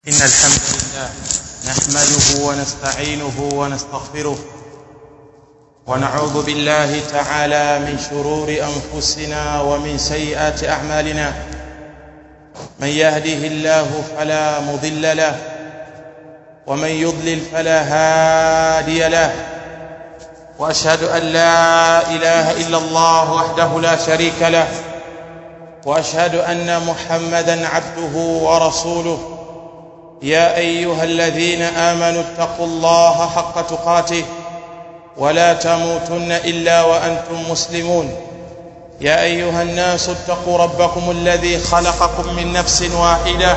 إن الحمد لله نحمده ونستعينه ونستغفره ونعوذ بالله تعالى من شرور أنفسنا ومن سيئات أعمالنا. من يهده الله فلا مضل له ومن يضلل فلا هادي له، وأشهد أن لا إله إلا الله وحده لا شريك له، وأشهد أن محمدًا عبده ورسوله. يا أيها الذين آمنوا اتقوا الله حق تقاته ولا تموتن إلا وأنتم مسلمون. يا أيها الناس اتقوا ربكم الذي خلقكم من نفس واحدة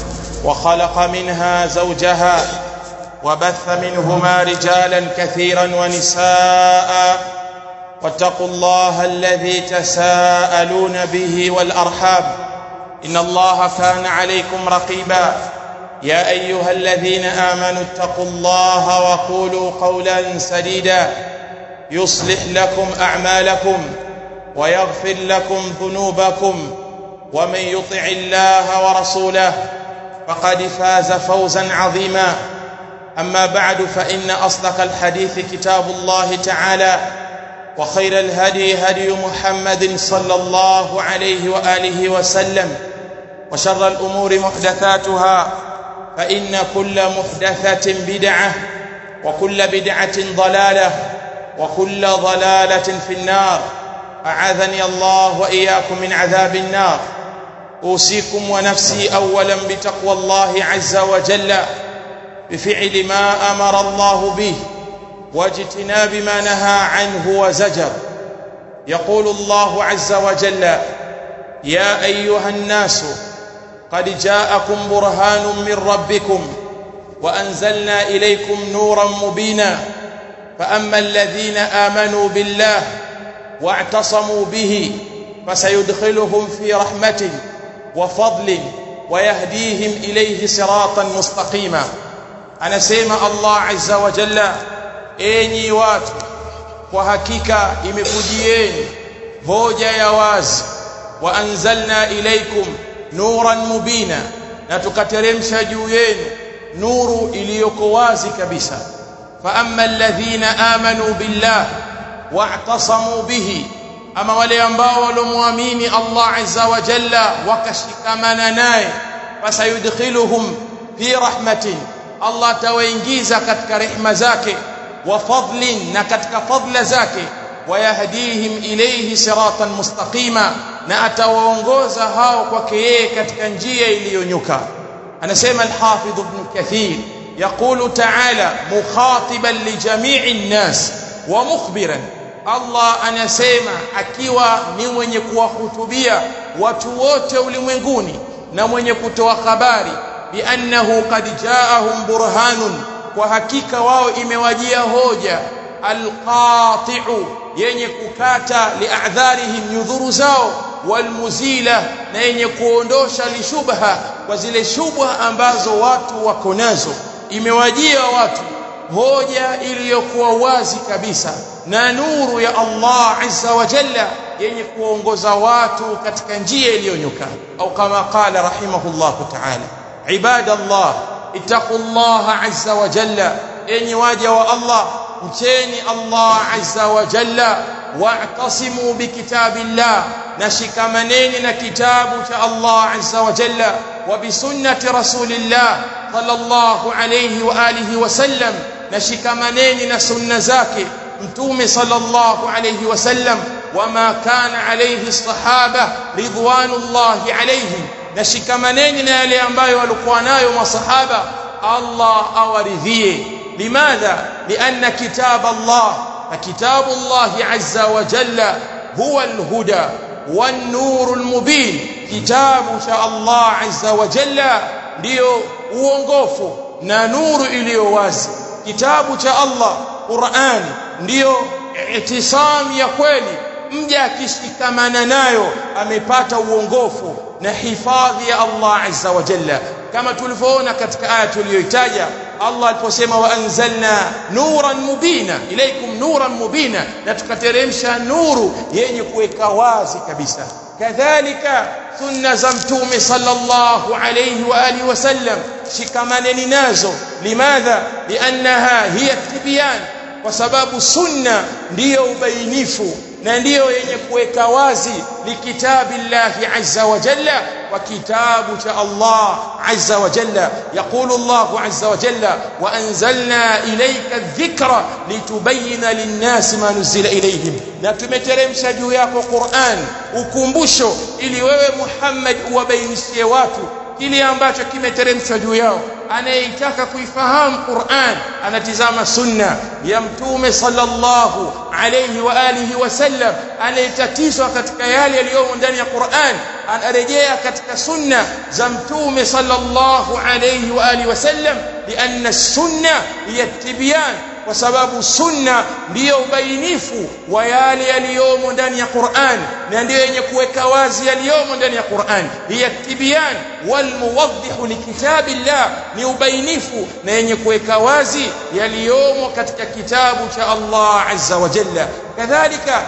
وخلق منها زوجها وبث منهما رجالا كثيرا ونساء، واتقوا الله الذي تساءلون به والأرحام إن الله كان عليكم رقيبا. يا أيها الذين آمنوا اتقوا الله وقولوا قولا سديدا يصلح لكم أعمالكم ويغفر لكم ذنوبكم، ومن يطع الله ورسوله فقد فاز فوزا عظيما. أما بعد، فإن أصدق الحديث كتاب الله تعالى، وخير الهدي هدي محمد صلى الله عليه وآله وسلم، وشر الأمور محدثاتها، فإن كل محدثة بدعة وكل بدعة ضلالة وكل ضلالة في النار. أعاذني الله وإياكم من عذاب النار. أوصيكم ونفسي أولا بتقوى الله عز وجل، بفعل ما أمر الله به واجتناب ما نهى عنه وزجر. يقول الله عز وجل: يا أيها الناس قد جاءكم برهان من ربكم وأنزلنا إليكم نورا مبينا. فأما الذين آمنوا بالله واعتصموا به فسيدخلهم في رحمة وفضل ويهديهم إليه صراطا مستقيما. Anasema Allah azza wa jalla: enyi watu, kwa hakika imekujieni hoja ya wazi, wa anzalna ilaykum nuran mubina, na tukateremsha juu yenu nuru iliyoko wazi kabisa. Fa amma alladhina amanu billah wa'tasamu bihi, ama wale ambao waliomuamini Allah azza wa jalla wakashikamana naye, fasayudkhiluhum fi rahmatin, Allah tawaingiza katika rehema zake, wa fadlin, na katika fadla zake, wayahdihim ilayhi siratan mustaqima, na atawaongoza hao kwake yeye katika njia iliyonyooka. Anasema al-Hafidh Ibn Kathir, yaqulu ta'ala mukhatiban li jami'i an-nas wa mukhbiran, Allah anasema akiwa ni mwenye kuwahutubia watu wote ulimwenguni na mwenye kutoa habari, bi annahu qad ja'ahum burhanun, kwa hakika wao imewajia hoja, al-qati'u, yenye kukata li'adharihim, nyudhuru zao, walmuzila, na yenye kuondosha lishubha, kwa zile shubha ambazo watu wako nazo. Imewajia watu hoja iliyokuwa wazi kabisa na nuru ya Allah azza wa jalla yenye kuongoza watu katika njia iliyonyooka. Au kama qala rahimahullahu ta'ala: ibadallah ittaqullaha azza wa jalla, enyi waja wa Allah, mcheni Allah azza wa jalla, wa'tasimu bikitabillah, nashikamaneni na kitabu cha Allah azza wa jalla, wa bisunnati rasulillah sallallahu alayhi wa alihi wa sallam, nashikamaneni na sunna zake mtume sallallahu alayhi wa sallam, wama kana alayhi sahaba ridwanullahi alayhim, nashikamaneni na yale ambayo walikuwa nayo masahaba, Allah awaridhie. لماذا؟ لأن كتاب الله، فكتاب الله عز وجل هو الهدى والنور المبين. كتاب شاء الله عز وجل ndio uongofu na nuru iliyo wazi. Kitabu cha Allah Qur'an ndio itisam ya kweli, mja akishikamana nayo amepata uongofu na hifadhi ya Allah azza wa jalla, kama tulivyoona katika aya tuliyoitaja Allah aliposema: wa anzalna nuran mubina ilaykum nuran mubina, na tukateremsha nuru yenye kuweka wazi kabisa. Kadhalika sunna za mtume sallallahu alayhi wa alihi wasallam shikamaneni nazo. Limadha? Liannaha hiya tibyan, kwa sababu sunna ndiyo ubainifu na ndiyo yenye kuweka wazi likitabillahi azza wa jalla wa kitabu cha Allah azza wa jalla. Yaqulu Allahu azza wa jalla wa anzalna ilayka adh-dhikra litubayyana lin-nasi ma nuzila ilayhim, na tumeteremsha juu yako Qur'an ukumbusho ili wewe Muhammad uwabainishie watu kile ambacho kimeteremshwa juu yao. Anayetaka kuifahamu Qur'an anatizama sunna ya Mtume sallallahu alayhi wa alihi wasallam. Anayetatizwa katika yale yaliyomo ndani ya Qur'an anarejea katika sunna za Mtume sallallahu alayhi wa alihi wasallam, lianna sunna hiya tibyan, kwa sababu sunna ndiyo ubainifu wa yale yaliyomo ndani ya Qur'an na ndiyo yenye kuweka wazi yaliyomo ndani ya Qur'an. Hiya tibyan wal muwaddihu likitabillah, ni ubainifu na yenye kuweka wazi yaliyomo katika kitabu cha Allah azza wa jalla. Kadhalika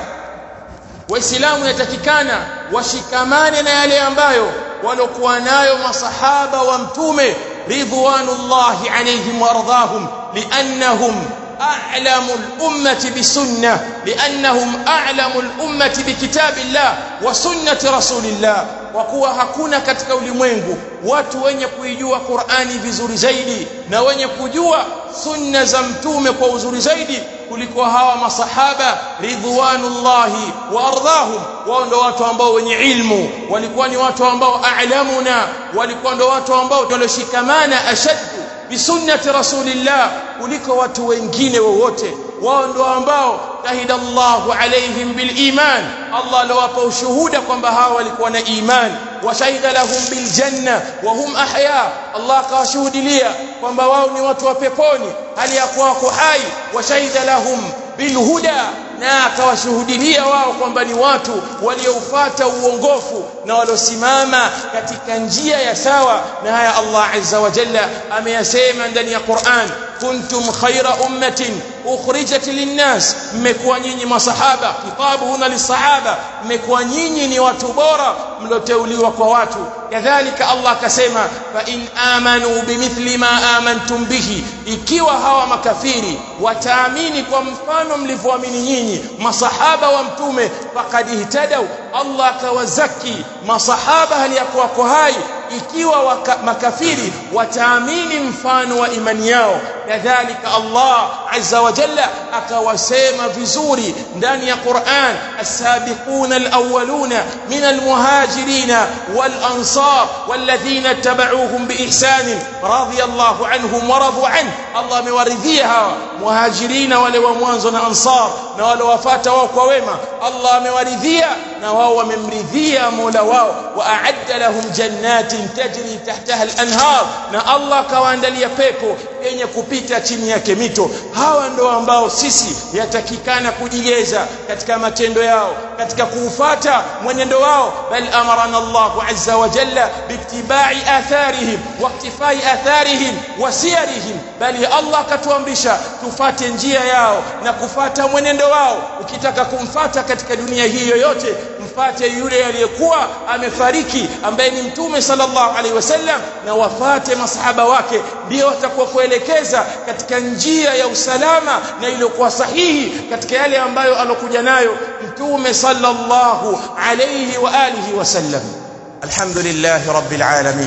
waislamu yatakikana washikamane na yale ambayo walokuwa nayo masahaba wa Mtume ridwanullahi alayhim waradhahum, liannahum أعلم الأمة بسنة، لأنهم أعلم الأمة بكتاب الله وسنة رسول الله. Wakuwa hakuna katika ulimwengu watu wenye kuijua Qur'ani vizuri zaidi na wenye kujua sunna za Mtume kwa uzuri zaidi kuliko hawa masahaba ridwanullahi wa ardhahum. Wao ndio watu ambao wenye ilmu, walikuwa ni watu ambao a'lamuna, walikuwa ndio watu ambao walioshikamana ashaddu bisunnati rasulillah kuliko watu wengine wowote. Wao ndio ambao shahida Allahu alaihim bil iman, Allah aliwapa ushuhuda kwamba hawa walikuwa na iman. Wa shahida lahum bil janna wa hum ahya, Allah akawashuhudia kwamba wao ni watu wa peponi hali ya kuwa wako hai. Wa shahida lahum bil huda, na akawashuhudia wao kwamba ni watu waliofuata uongofu na waliosimama katika njia ya sawa. Na haya Allah azza wa jalla ameyasema ndani ya Qur'an, kuntum khayra ummatin ukhrijat linnas, mmekuwa nyinyi masahaba, kitabu huna lisahaba, mmekuwa nyinyi ni watu bora mloteuliwa kwa watu. Kadhalika Allah akasema fa in amanu bimithli ma amantum bihi, ikiwa hawa makafiri wataamini kwa mfano mlivyoamini nyinyi masahaba wa Mtume, faqad ihtadaw, Allah akawazaki masahaba hali ya kuwa hai ikiwa makafiri wataamini mfano wa imani yao. Kadhalika Allah azza wa jalla akawasema vizuri ndani ya Qur'an, as-sabiquna al-awwaluna min al-muhajirin wal-ansar walladhina tabauhum biihsan radiyallahu anhum wa radu an. Allah amewaridhia hawa muhajirina wale wa mwanzo na ansar na wale wafuata wao kwa wema. Allah amewaridhia na wao wamemridhia Mola wao. Wa a'adda lahum jannatin tajri tahtaha al-anhar, na Allah kawaandalia pepo yenye kupita chini yake mito. Hawa ndio ambao sisi yatakikana kujigeza katika matendo yao, katika kufuata mwenendo wao. Bal amarana Allahu azza wa jalla biittiba'i atharihim wa iktifai atharihim wa siyarihim, bali Allah katuamrisha tufate njia yao na kufata mwenendo wao. Ukitaka kumfata katika dunia hii yoyote, mfate yule aliyekuwa amefariki ambaye ni Mtume sallallahu alaihi wasallam, na wafate masahaba wake, ndio watakuwa kuelekeza katika njia ya usalama na iliyokuwa sahihi katika yale ambayo alokuja nayo Mtume sallallahu alaihi wa alihi wasallam. Alhamdulillahi rabbil alamin,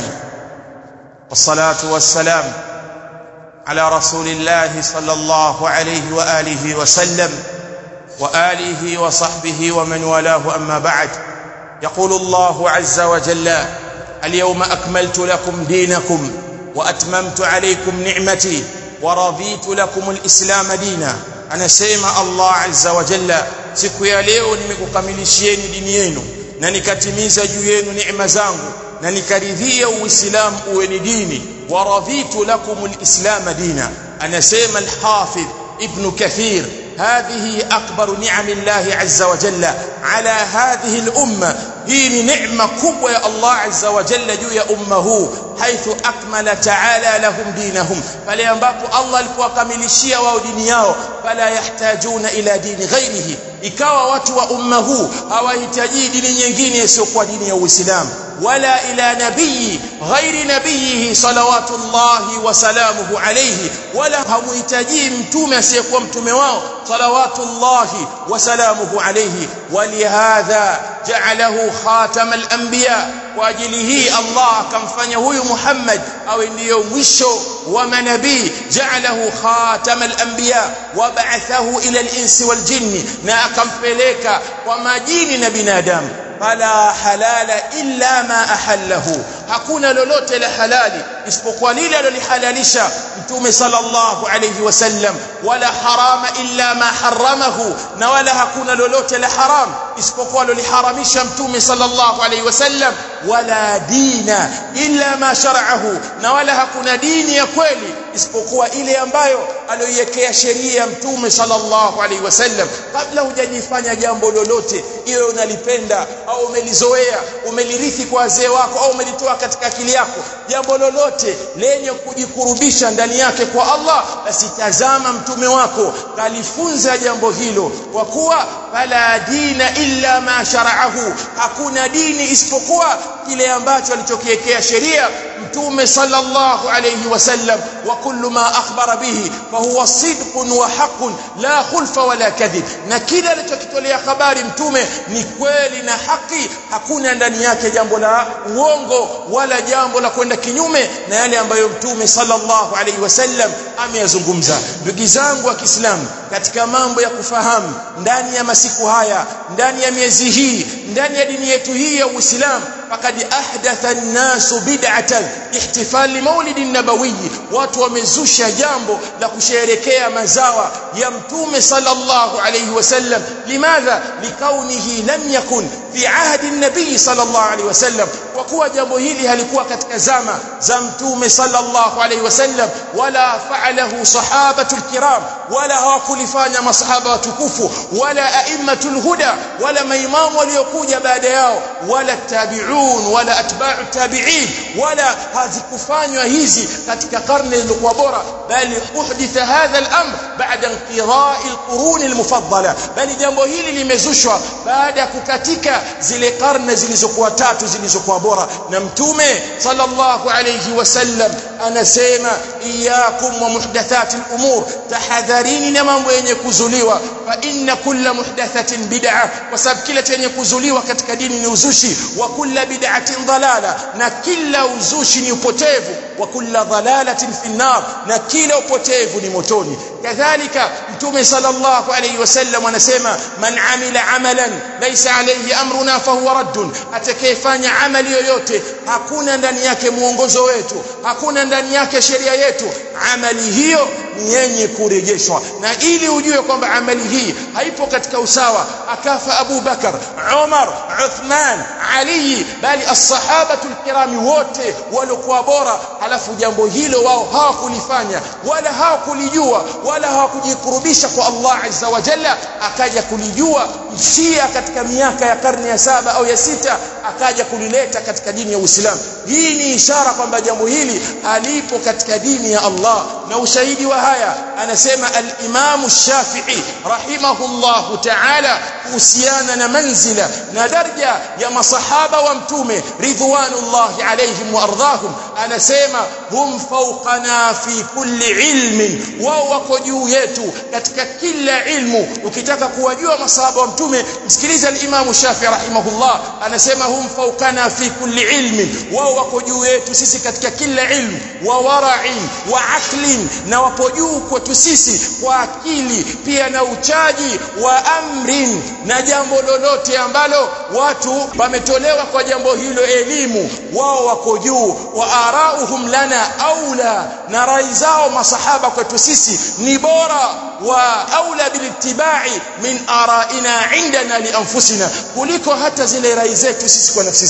wassalatu wassalam ala rasulillahi sallallahu alaihi wa alihi wasallam وآله وصحبه ومن والاه. أما بعد، يقول الله عز وجل اليوم أكملت لكم دينكم وأتممت عليكم نعمتي ورضيت لكم الإسلام دينا. anasema Allah azza wa jalla, siku ya leo nimekukamilishieni dini yenu na nikatimiza juu yenu neema zangu na nikaridhia Uislamu uwe ni dini. Waradhitu lakum alislam dina. Anasema al-Hafidh Ibn Kathir, هذه أكبر نعم الله عز وجل على هذه الأمة. هي نعمة كبوة الله عز وجل جو يا أمه haithu akmala ta'ala lahum dinahum, pale ambapo Allah alipowakamilishia wao dini yao, fala yahtajuna ila dini ghairihi, ikawa watu wa umma huu hawahitaji dini nyingine isiyokuwa dini ya Uislamu, wala ila nabii ghairi nabiyihi salawatullahi wa salamuhu alayhi, wala hamuhitaji mtume asiyekuwa mtume wao salawatullahi wa salamuhu alayhi. Walihadha ja'alahu khatamal anbiya, kwa ajili hii Allah akamfanya huyu Muhammad awe ndiyo mwisho wa manabii. Ja'alahu khatamal anbiya wa ba'athahu ila al-insi wal jinni, na akampeleka kwa majini na binadamu. Fala halala illa ma ahallahu, hakuna lolote la halali isipokuwa lile alilolihalalisha mtume sallallahu alayhi wasallam. Wala harama illa ma haramahu, na wala hakuna lolote la haram isipokuwa aliliharamisha mtume sallallahu alayhi wasallam. Wala dina illa ma shar'ahu, na wala hakuna dini ya kweli isipokuwa ile ambayo aliyoiwekea sheria mtume sallallahu alayhi wasallam. Kabla hujajifanya jambo lolote, iwe unalipenda au umelizoea, umelirithi kwa wazee wako au umelitoa katika akili yako, jambo lolote lenye kujikurubisha ndani yake kwa Allah, basi tazama mtume wako kalifunza jambo hilo, kwa kuwa fala dina illa ma shar'ahu, hakuna dini isipokuwa kile ambacho alichokiwekea sheria mtume sallallahu alayhi wasallam. Wa kullu ma akhbara bihi fa huwa sidqun wa haqqun la khulfa wala kadhib, na kila alichokitolea habari mtume ni kweli na haki, hakuna ndani yake jambo la uongo wala jambo la kwenda kinyume na yale ambayo mtume sallallahu alayhi wasallam ameyazungumza. Ndugu zangu wa Kiislamu, katika mambo ya kufahamu ndani ya masiku haya, ndani ya miezi hii, ndani ya dini yetu hii ya Uislamu, fakad ahdatha an-nasu bid'atan ihtifal li maulidin nabawi, watu wamezusha jambo la kusherehekea mazawa ya mtume sallallahu alayhi wasallam. Limadha? Likaunihi lam yakun fi ahdi an-nabii sallallahu alayhi wasallam, kwa kuwa jambo hili halikuwa katika zama za mtume sallallahu alayhi wasallam, wala fa'alahu sahabatul kiram, wala hawakulifanya masahaba watukufu, wala a'immatul huda, wala maimamu waliokuja baada yao, wala tabi'un, wala atba'u tabi'in, wala hazikufanywa hizi katika karne zilizokuwa bora, bali uhditha hadha al-amr ba'da inqira'i al-qurun al-mufaddala, bali jambo hili limezushwa baada ya kukatika zile karne zilizokuwa tatu zilizokuwa bora. Na mtume sallallahu alayhi wasallam anasema, iyyakum wa muhdathatil umur, tahadharini na mambo yenye kuzuliwa, fa inna kulla muhdathatin bid'ah, kwa sababu kila chenye kuzuliwa katika dini ni uzushi. Wa kulla bid'atin dalala, na kila uzushi ni upotevu. Wa kulla dalalatin fi an-nar, na kila upotevu ni motoni. Kadhalika mtume sallallahu alayhi wasallam anasema, man amila amalan laysa alayhi amruna fa huwa raddun, atakayefanya amali yoyote hakuna ndani yake muongozo wetu, hakuna ndani yake sheria yetu, amali hiyo ni yenye kurejeshwa. Na ili ujue kwamba amali hii haipo katika usawa, akafa Abu Bakar, Umar, Uthman, Ali, bali as-sahabatul kiram wote walikuwa bora, halafu jambo hilo wao hawakulifanya wala hawakulijua wala hawakujikurubisha kwa Allah azza wa jalla, akaja kulijua Shia katika miaka ya karne ya 7 au ya 6, akaja kulileta katika dini ya Uislamu. Hii ni ishara kwamba jambo hili alipo katika dini ya Allah. Na ushahidi wa haya anasema al-Imam Shafi'i rahimahullahu ta'ala kuhusiana na manzila na daraja ya masahaba wa mtume ridwanullahi alayhim wa ardhahum, anasema hum fawqana fi kulli ilmin, wao wako juu yetu katika kila ilmu. Ukitaka kuwajua masahaba wa mtume, msikiliza al-Imam Shafi'i rahimahullah, anasema hum fawqana fi kulli ilmin, wao wako juu yetu sisi katika kila ilmu, wa wara'in wa aqlin, na wapo juu kwetu sisi kwa akili pia na uchaji, wa amrin, na jambo lolote ambalo watu wametolewa kwa jambo hilo elimu, wao wako juu. Wa arauhum lana aula, na rai zao masahaba kwetu sisi ni bora, wa aula bilittibai min araina indana li anfusina, kuliko hata zile rai zetu sisi kwa nafsi zetu.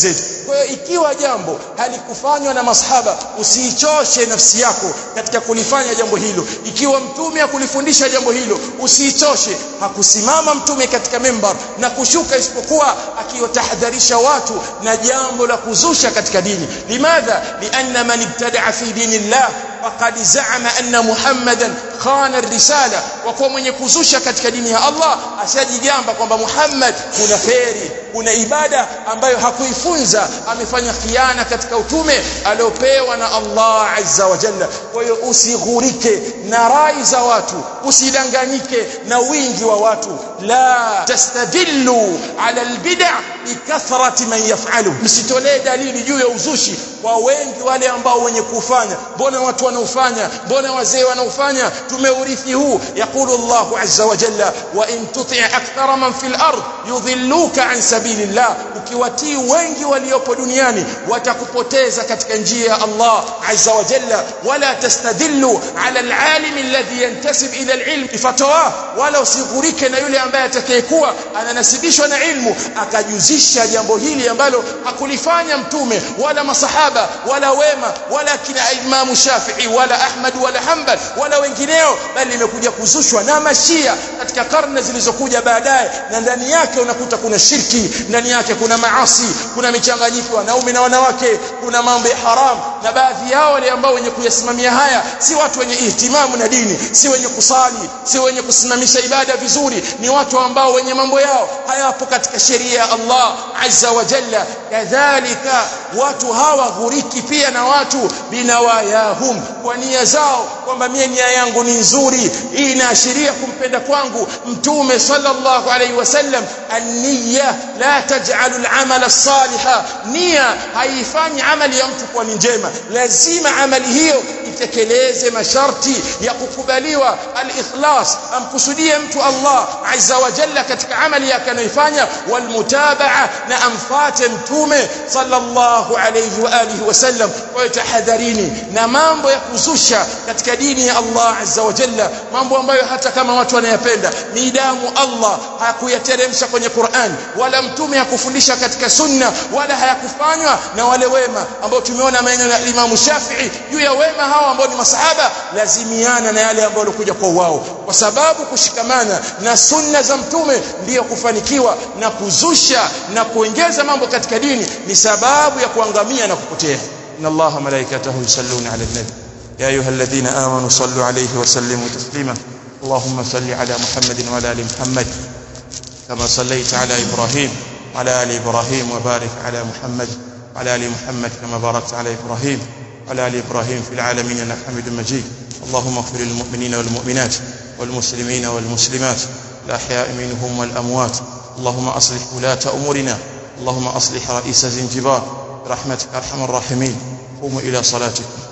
Kwa hiyo ikiwa jambo halikufanywa na masahaba, usiichoshe nafsi yako katika kulifanya jambo hilo. Ikiwa mtume akulifundisha jambo hilo, usiichoshe. Hakusimama mtume katika mimbar na kushuka isipokuwa akiwatahadharisha watu na jambo la kuzusha katika dini. Limadha? Lianna man ibtada'a fi dinillah faqad za'ama anna Muhammadan khana ar-risala. Wa kwa mwenye kuzusha katika dini ya Allah asijigamba kwamba Muhammad kuna kheri, kuna ibada ambayo hakuifunza, amefanya khiana katika utume aliopewa na Allah azza wa jalla. Kwa hiyo usighurike na rai za watu, usidanganyike na wingi wa watu. La tastadillu ala albid'a bikathrati man yaf'alu. Msitolee dalili juu ya uzushi kwa wengi wale ambao wenye kufanya. Mbona watu wanaofanya, mbona wazee wanaofanya? Tumeurithi huu. Yaqulu Allah azza wa jalla, wa in tuti' akthara man fil ard yudhilluka an sabilillah. Ukiwatii wengi waliopo duniani watakupoteza katika njia ya Allah azza wa jalla. Wala tastadillu ala alalim alladhi yantasib ila alilm fatwa. Wala usighurike na yule ambaye atakayekuwa ananasibishwa na ilmu akajuzisha jambo hili ambalo hakulifanya mtume wala masahaba wala wema wala kina Imam Shafi'i wala Ahmad wala Hanbal wala wengineo, bali limekuja kuzushwa na mashia katika karne zilizokuja baadaye. Na ndani yake unakuta kuna shirki, ndani yake kuna maasi, kuna michanganyiko wanaume na wanawake, kuna mambo ya haram. Na baadhi yao wale ambao wenye kuyasimamia haya si watu wenye ihtimamu na dini, si wenye kusali, si wenye kusimamisha ibada vizuri, ni watu ambao wenye mambo yao hayapo katika sheria ya Allah azza wa jalla. Kadhalika watu hawa ghuriki pia na watu binawayahum, kwa nia zao kwamba mimi nia yangu ni nzuri, hii inaashiria kumpenda kwangu mtume sallallahu alayhi wasallam. An-niyya la taj'alu al-amala as-saliha, nia haifanyi amali ya mtu kuwa njema. Lazima amali hiyo itekeleze masharti ya kukubaliwa. Al-ikhlas, amkusudie mtu Allah azza wa jalla katika amali yake anayoifanya. Wal-mutabaa, na amfuate mtume sallallahu alayhi wa alihi wasallam. Kwa tahadharini na mambo ya kuzusha katika dini ya Allah azza wa jalla, mambo ambayo hata kama watu wanayapenda, midamu Allah hakuyateremsha kwenye Qur'an wala mtume hakufundisha katika sunna wala hayakufanywa na wale wema ambao tumeona maneno ya Imam Shafi'i juu ya wema hao ambao ni masahaba, lazimiana na yale ambao walikuja kwa wao, kwa sababu kushikamana na sunna za mtume ndiyo kufanikiwa, na kuzusha na kuongeza mambo katika dini ni sababu ya kuangamia na kupotea. Inna Allaha malaikatahu yusalluna ala an-nabi ya ayyuhalladhina amanu sallu alayhi wa sallimu taslima. Allahumma salli ala Muhammadin wa ala ali Muhammad kama sallaita ala Ibrahim wa ala ali Ibrahim, wa barik ala Muhammad wa ala ali Muhammad kama barakta ala Ibrahim wa ala ali Ibrahim fil alamin innaka Hamidum Majid. Allahumma ighfir lil mu'minina wal mu'minat wal muslimina wal muslimat al ahya'i minhum wal amwat. Allahumma aslih ulata umurina. Allahumma aslih ra'is Zanzibar برحمتك ارحم الراحمين. قوموا الى صلاتكم.